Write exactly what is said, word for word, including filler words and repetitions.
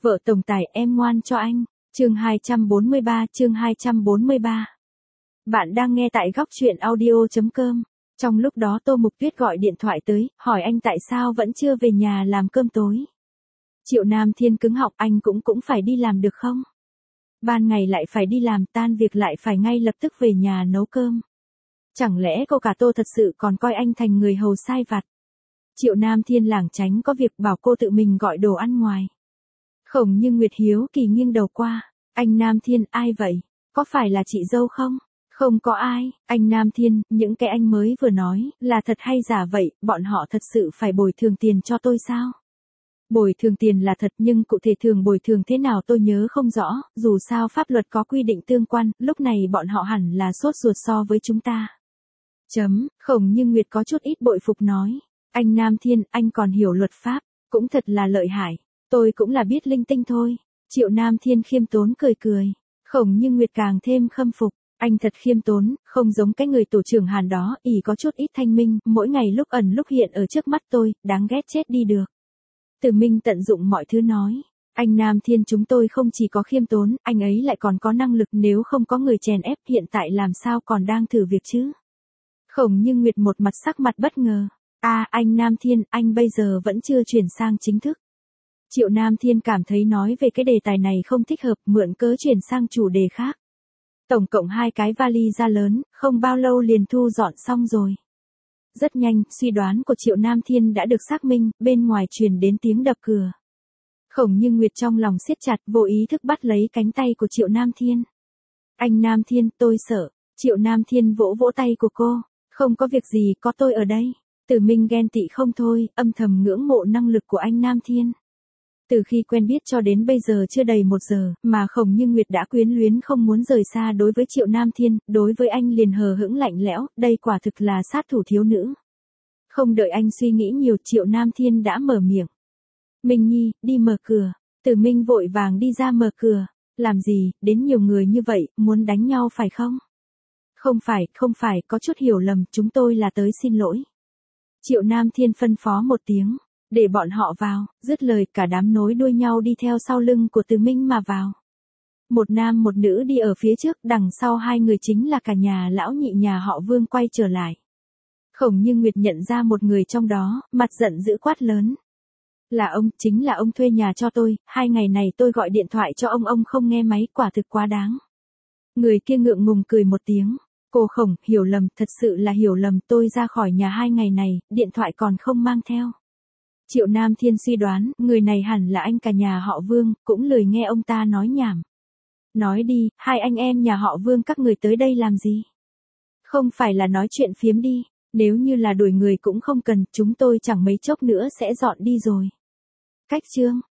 Vợ tổng tài em ngoan cho anh. Chương hai trăm bốn mươi ba, chương hai trăm bốn mươi ba. Bạn đang nghe tại góc truyện audio chấm com. Trong lúc đó Tô Mục Tuyết gọi điện thoại tới, hỏi anh tại sao vẫn chưa về nhà làm cơm tối. Triệu Nam Thiên cứng họng, anh cũng cũng phải đi làm được không? Ban ngày lại phải đi làm, tan việc lại phải ngay lập tức về nhà nấu cơm. Chẳng lẽ cô cả Tô thật sự còn coi anh thành người hầu sai vặt? Triệu Nam Thiên lảng tránh có việc bảo cô tự mình gọi đồ ăn ngoài. Khổng Như Nguyệt hiếu kỳ nghiêng đầu qua, anh Nam Thiên, ai vậy? Có phải là chị dâu không? Không có ai, anh Nam Thiên, những cái anh mới vừa nói, là thật hay giả vậy, bọn họ thật sự phải bồi thường tiền cho tôi sao? Bồi thường tiền là thật nhưng cụ thể thường bồi thường thế nào tôi nhớ không rõ, dù sao pháp luật có quy định tương quan, lúc này bọn họ hẳn là sốt ruột so với chúng ta. Chấm, Khổng Như Nguyệt có chút ít bội phục nói, anh Nam Thiên, anh còn hiểu luật pháp, cũng thật là lợi hại. Tôi cũng là biết linh tinh thôi. Triệu Nam Thiên khiêm tốn cười cười. Khổng Như Nguyệt càng thêm khâm phục. Anh thật khiêm tốn, không giống cái người tổ trưởng Hàn đó, ỷ có chút ít thanh minh, mỗi ngày lúc ẩn lúc hiện ở trước mắt tôi, đáng ghét chết đi được. Từ Minh tận dụng mọi thứ nói. Anh Nam Thiên chúng tôi không chỉ có khiêm tốn, anh ấy lại còn có năng lực, nếu không có người chèn ép hiện tại làm sao còn đang thử việc chứ. Khổng Như Nguyệt một mặt sắc mặt bất ngờ. À, anh Nam Thiên, anh bây giờ vẫn chưa chuyển sang chính thức. Triệu Nam Thiên cảm thấy nói về cái đề tài này không thích hợp, mượn cớ chuyển sang chủ đề khác. Tổng cộng hai cái vali da lớn, không bao lâu liền thu dọn xong rồi. Rất nhanh, suy đoán của Triệu Nam Thiên đã được xác minh, bên ngoài truyền đến tiếng đập cửa. Khổng Như Nguyệt trong lòng siết chặt, vô ý thức bắt lấy cánh tay của Triệu Nam Thiên. Anh Nam Thiên, tôi sợ. Triệu Nam Thiên vỗ vỗ tay của cô. Không có việc gì, có tôi ở đây. Từ Minh ghen tị không thôi, âm thầm ngưỡng mộ năng lực của anh Nam Thiên. Từ khi quen biết cho đến bây giờ chưa đầy một giờ, mà Khổng Như Nguyệt đã quyến luyến không muốn rời xa đối với Triệu Nam Thiên, đối với anh liền hờ hững lạnh lẽo, đây quả thực là sát thủ thiếu nữ. Không đợi anh suy nghĩ nhiều, Triệu Nam Thiên đã mở miệng. Minh Nhi, đi mở cửa. Từ Minh vội vàng đi ra mở cửa. Làm gì, đến nhiều người như vậy, muốn đánh nhau phải không? Không phải, không phải, có chút hiểu lầm, chúng tôi là tới xin lỗi. Triệu Nam Thiên phân phó một tiếng. Để bọn họ vào, dứt lời cả đám nối đuôi nhau đi theo sau lưng của Từ Minh mà vào. Một nam một nữ đi ở phía trước, đằng sau hai người chính là cả nhà lão nhị nhà họ Vương quay trở lại. Khổng Như Nguyệt nhận ra một người trong đó, mặt giận dữ quát lớn. Là ông, chính là ông thuê nhà cho tôi, hai ngày này tôi gọi điện thoại cho ông ông không nghe máy, quả thực quá đáng. Người kia ngượng ngùng cười một tiếng. Cô Khổng, hiểu lầm, thật sự là hiểu lầm, tôi ra khỏi nhà hai ngày này, điện thoại còn không mang theo. Triệu Nam Thiên suy đoán, người này hẳn là anh cả nhà họ Vương, cũng lười nghe ông ta nói nhảm. Nói đi, hai anh em nhà họ Vương các người tới đây làm gì? Không phải là nói chuyện phiếm đi, nếu như là đuổi người cũng không cần, chúng tôi chẳng mấy chốc nữa sẽ dọn đi rồi. Cách chương,